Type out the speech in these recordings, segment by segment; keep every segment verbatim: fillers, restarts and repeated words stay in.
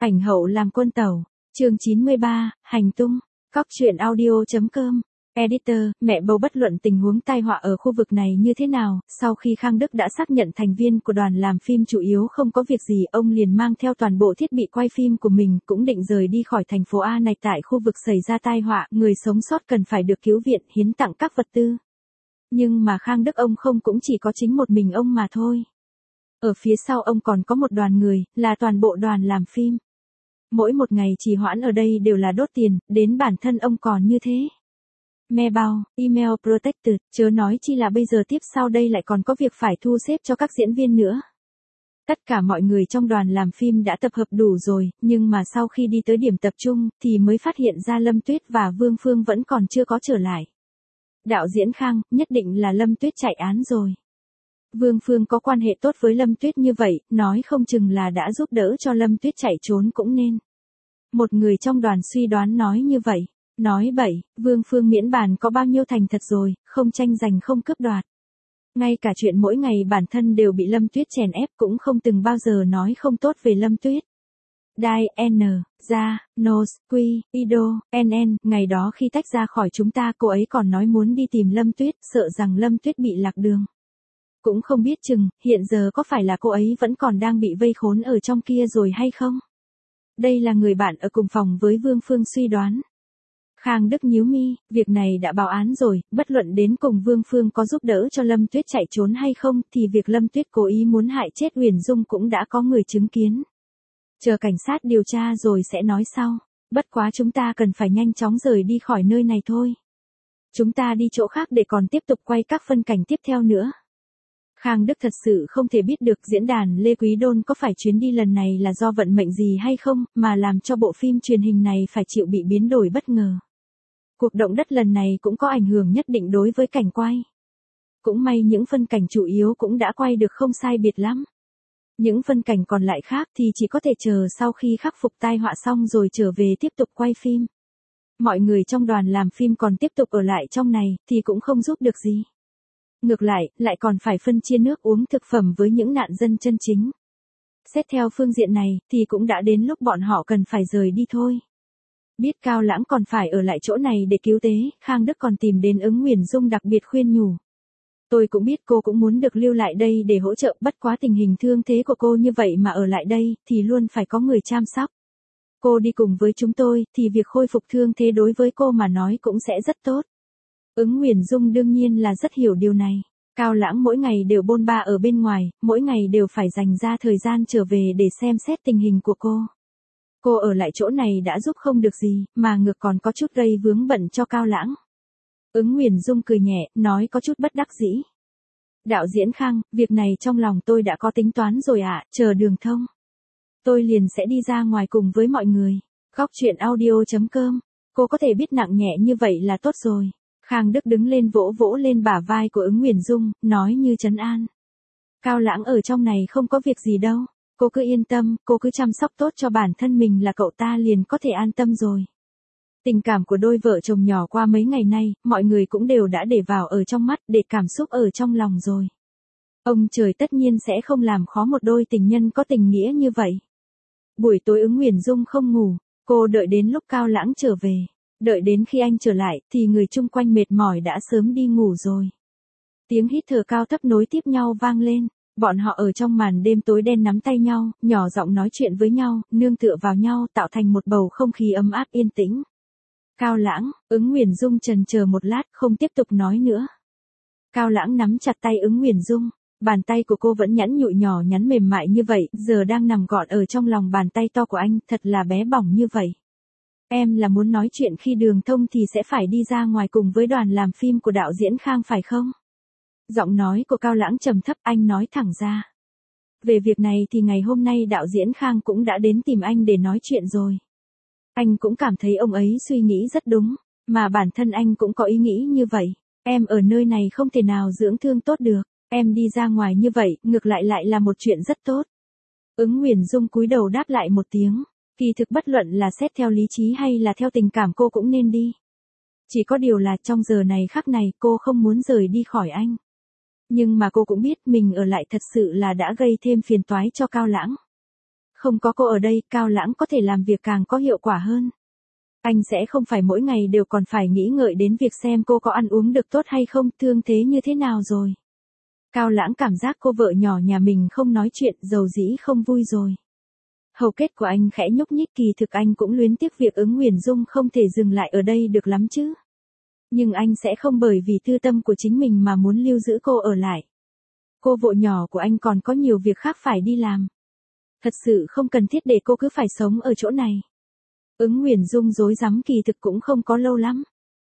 Ảnh hậu làm quân tẩu. Chương chín mươi ba, hành tung. Cóc truyện audio chấm com. Editor, mẹ bầu bất luận tình huống tai họa ở khu vực này như thế nào, sau khi Khang Đức đã xác nhận thành viên của đoàn làm phim chủ yếu không có việc gì, ông liền mang theo toàn bộ thiết bị quay phim của mình, cũng định rời đi khỏi thành phố A này. Tại khu vực xảy ra tai họa, người sống sót cần phải được cứu viện, hiến tặng các vật tư. Nhưng mà Khang Đức ông không cũng chỉ có chính một mình ông mà thôi. Ở phía sau ông còn có một đoàn người, là toàn bộ đoàn làm phim. Mỗi một ngày trì hoãn ở đây đều là đốt tiền, đến bản thân ông còn như thế. Mail bao, email protected, chớ nói chi là bây giờ tiếp sau đây lại còn có việc phải thu xếp cho các diễn viên nữa. Tất cả mọi người trong đoàn làm phim đã tập hợp đủ rồi, nhưng mà sau khi đi tới điểm tập trung, thì mới phát hiện ra Lâm Tuyết và Vương Phương vẫn còn chưa có trở lại. Đạo diễn Khang, nhất định là Lâm Tuyết chạy án rồi. Vương Phương có quan hệ tốt với Lâm Tuyết như vậy, nói không chừng là đã giúp đỡ cho Lâm Tuyết chạy trốn cũng nên. Một người trong đoàn suy đoán nói như vậy. Nói bậy, Vương Phương miễn bàn có bao nhiêu thành thật rồi, không tranh giành không cướp đoạt. Ngay cả chuyện mỗi ngày bản thân đều bị Lâm Tuyết chèn ép cũng không từng bao giờ nói không tốt về Lâm Tuyết. Đai, N, Ra, Nos, Quy, Ido, en en, ngày đó khi tách ra khỏi chúng ta cô ấy còn nói muốn đi tìm Lâm Tuyết, sợ rằng Lâm Tuyết bị lạc đường. Cũng không biết chừng, hiện giờ có phải là cô ấy vẫn còn đang bị vây khốn ở trong kia rồi hay không? Đây là người bạn ở cùng phòng với Vương Phương suy đoán. Khang Đức nhíu mi, việc này đã báo án rồi, bất luận đến cùng Vương Phương có giúp đỡ cho Lâm Tuyết chạy trốn hay không, thì việc Lâm Tuyết cố ý muốn hại chết Huyền Dung cũng đã có người chứng kiến. Chờ cảnh sát điều tra rồi sẽ nói sau, bất quá chúng ta cần phải nhanh chóng rời đi khỏi nơi này thôi. Chúng ta đi chỗ khác để còn tiếp tục quay các phân cảnh tiếp theo nữa. Khang Đức thật sự không thể biết được diễn đàn Lê Quý Đôn có phải chuyến đi lần này là do vận mệnh gì hay không, mà làm cho bộ phim truyền hình này phải chịu bị biến đổi bất ngờ. Cuộc động đất lần này cũng có ảnh hưởng nhất định đối với cảnh quay. Cũng may những phân cảnh chủ yếu cũng đã quay được không sai biệt lắm. Những phân cảnh còn lại khác thì chỉ có thể chờ sau khi khắc phục tai họa xong rồi trở về tiếp tục quay phim. Mọi người trong đoàn làm phim còn tiếp tục ở lại trong này thì cũng không giúp được gì. Ngược lại, lại còn phải phân chia nước uống thực phẩm với những nạn dân chân chính. Xét theo phương diện này, thì cũng đã đến lúc bọn họ cần phải rời đi thôi. Biết Cao Lãng còn phải ở lại chỗ này để cứu tế, Khang Đức còn tìm đến Ứng Huyền Dung đặc biệt khuyên nhủ. Tôi cũng biết cô cũng muốn được lưu lại đây để hỗ trợ, bất quá tình hình thương thế của cô như vậy mà ở lại đây, thì luôn phải có người chăm sóc. Cô đi cùng với chúng tôi, thì việc khôi phục thương thế đối với cô mà nói cũng sẽ rất tốt. Ứng Huyền Dung đương nhiên là rất hiểu điều này. Cao Lãng mỗi ngày đều bôn ba ở bên ngoài, mỗi ngày đều phải dành ra thời gian trở về để xem xét tình hình của cô. Cô ở lại chỗ này đã giúp không được gì, mà ngược còn có chút gây vướng bận cho Cao Lãng. Ứng Huyền Dung cười nhẹ, nói có chút bất đắc dĩ. Đạo diễn Khang, việc này trong lòng tôi đã có tính toán rồi ạ, à, chờ đường thông. Tôi liền sẽ đi ra ngoài cùng với mọi người. Cóc truyện audio chấm com. Cô có thể biết nặng nhẹ như vậy là tốt rồi. Khang Đức đứng lên vỗ vỗ lên bả vai của Ứng Huyền Dung, nói như trấn an. Cao Lãng ở trong này không có việc gì đâu. Cô cứ yên tâm, cô cứ chăm sóc tốt cho bản thân mình là cậu ta liền có thể an tâm rồi. Tình cảm của đôi vợ chồng nhỏ qua mấy ngày nay, mọi người cũng đều đã để vào ở trong mắt, để cảm xúc ở trong lòng rồi. Ông trời tất nhiên sẽ không làm khó một đôi tình nhân có tình nghĩa như vậy. Buổi tối Ứng Huyền Dung không ngủ, cô đợi đến lúc Cao Lãng trở về. Đợi đến khi anh trở lại, thì người chung quanh mệt mỏi đã sớm đi ngủ rồi. Tiếng hít thở cao thấp nối tiếp nhau vang lên. Bọn họ ở trong màn đêm tối đen nắm tay nhau, nhỏ giọng nói chuyện với nhau, nương tựa vào nhau tạo thành một bầu không khí ấm áp yên tĩnh. Cao Lãng, Ứng Huyền Dung chần chờ một lát không tiếp tục nói nữa. Cao Lãng nắm chặt tay Ứng Huyền Dung, bàn tay của cô vẫn nhẵn nhụi nhỏ nhắn mềm mại như vậy, giờ đang nằm gọn ở trong lòng bàn tay to của anh, thật là bé bỏng như vậy. Em là muốn nói chuyện khi đường thông thì sẽ phải đi ra ngoài cùng với đoàn làm phim của đạo diễn Khang phải không? Giọng nói của Cao Lãng trầm thấp, anh nói thẳng ra. Về việc này thì ngày hôm nay đạo diễn Khang cũng đã đến tìm anh để nói chuyện rồi. Anh cũng cảm thấy ông ấy suy nghĩ rất đúng, mà bản thân anh cũng có ý nghĩ như vậy. Em ở nơi này không thể nào dưỡng thương tốt được, em đi ra ngoài như vậy, ngược lại lại là một chuyện rất tốt. Ứng Huyền Dung cúi đầu đáp lại một tiếng, kỳ thực bất luận là xét theo lý trí hay là theo tình cảm cô cũng nên đi. Chỉ có điều là trong giờ này khắc này cô không muốn rời đi khỏi anh. Nhưng mà cô cũng biết mình ở lại thật sự là đã gây thêm phiền toái cho Cao Lãng. Không có cô ở đây, Cao Lãng có thể làm việc càng có hiệu quả hơn. Anh sẽ không phải mỗi ngày đều còn phải nghĩ ngợi đến việc xem cô có ăn uống được tốt hay không, thương thế như thế nào rồi. Cao Lãng cảm giác cô vợ nhỏ nhà mình không nói chuyện, dầu dĩ không vui rồi. Hầu kết của anh khẽ nhúc nhích, kỳ thực anh cũng luyến tiếc việc Ứng Huyền Dung không thể dừng lại ở đây được lắm chứ. Nhưng anh sẽ không bởi vì tư tâm của chính mình mà muốn lưu giữ cô ở lại. Cô vợ nhỏ của anh còn có nhiều việc khác phải đi làm. Thật sự không cần thiết để cô cứ phải sống ở chỗ này. Ứng Huyền Dung rối rắm, kỳ thực cũng không có lâu lắm.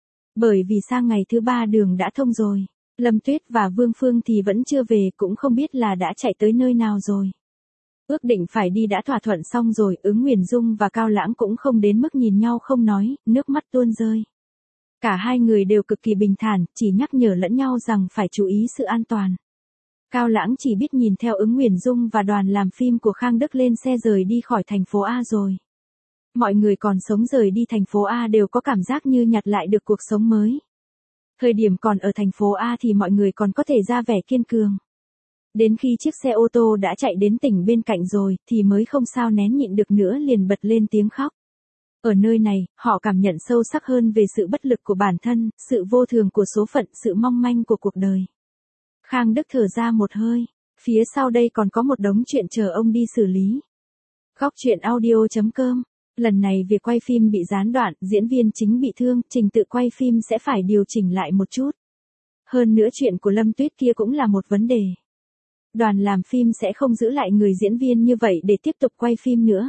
Bởi vì sang ngày thứ ba đường đã thông rồi. Lâm Tuyết và Vương Phương thì vẫn chưa về, cũng không biết là đã chạy tới nơi nào rồi. Ước định phải đi đã thỏa thuận xong rồi, Ứng Huyền Dung và Cao Lãng cũng không đến mức nhìn nhau không nói, nước mắt tuôn rơi. Cả hai người đều cực kỳ bình thản, chỉ nhắc nhở lẫn nhau rằng phải chú ý sự an toàn. Cao Lãng chỉ biết nhìn theo Ứng Huyền Dung và đoàn làm phim của Khang Đức lên xe rời đi khỏi thành phố A rồi. Mọi người còn sống rời đi thành phố A đều có cảm giác như nhặt lại được cuộc sống mới. Thời điểm còn ở thành phố A thì mọi người còn có thể ra vẻ kiên cường. Đến khi chiếc xe ô tô đã chạy đến tỉnh bên cạnh rồi, thì mới không sao nén nhịn được nữa, liền bật lên tiếng khóc. Ở nơi này, họ cảm nhận sâu sắc hơn về sự bất lực của bản thân, sự vô thường của số phận, sự mong manh của cuộc đời. Khang Đức thở ra một hơi, phía sau đây còn có một đống chuyện chờ ông đi xử lý. Góc truyện audio chấm com. Lần này việc quay phim bị gián đoạn, diễn viên chính bị thương, trình tự quay phim sẽ phải điều chỉnh lại một chút. Hơn nữa chuyện của Lâm Tuyết kia cũng là một vấn đề. Đoàn làm phim sẽ không giữ lại người diễn viên như vậy để tiếp tục quay phim nữa.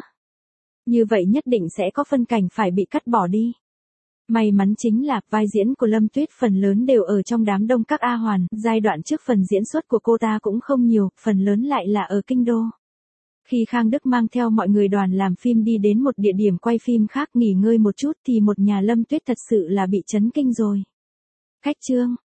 Như vậy nhất định sẽ có phân cảnh phải bị cắt bỏ đi. May mắn chính là vai diễn của Lâm Tuyết phần lớn đều ở trong đám đông các A Hoàn, giai đoạn trước phần diễn xuất của cô ta cũng không nhiều, phần lớn lại là ở Kinh Đô. Khi Khang Đức mang theo mọi người đoàn làm phim đi đến một địa điểm quay phim khác nghỉ ngơi một chút thì một nhà Lâm Tuyết thật sự là bị chấn kinh rồi. Khách trương,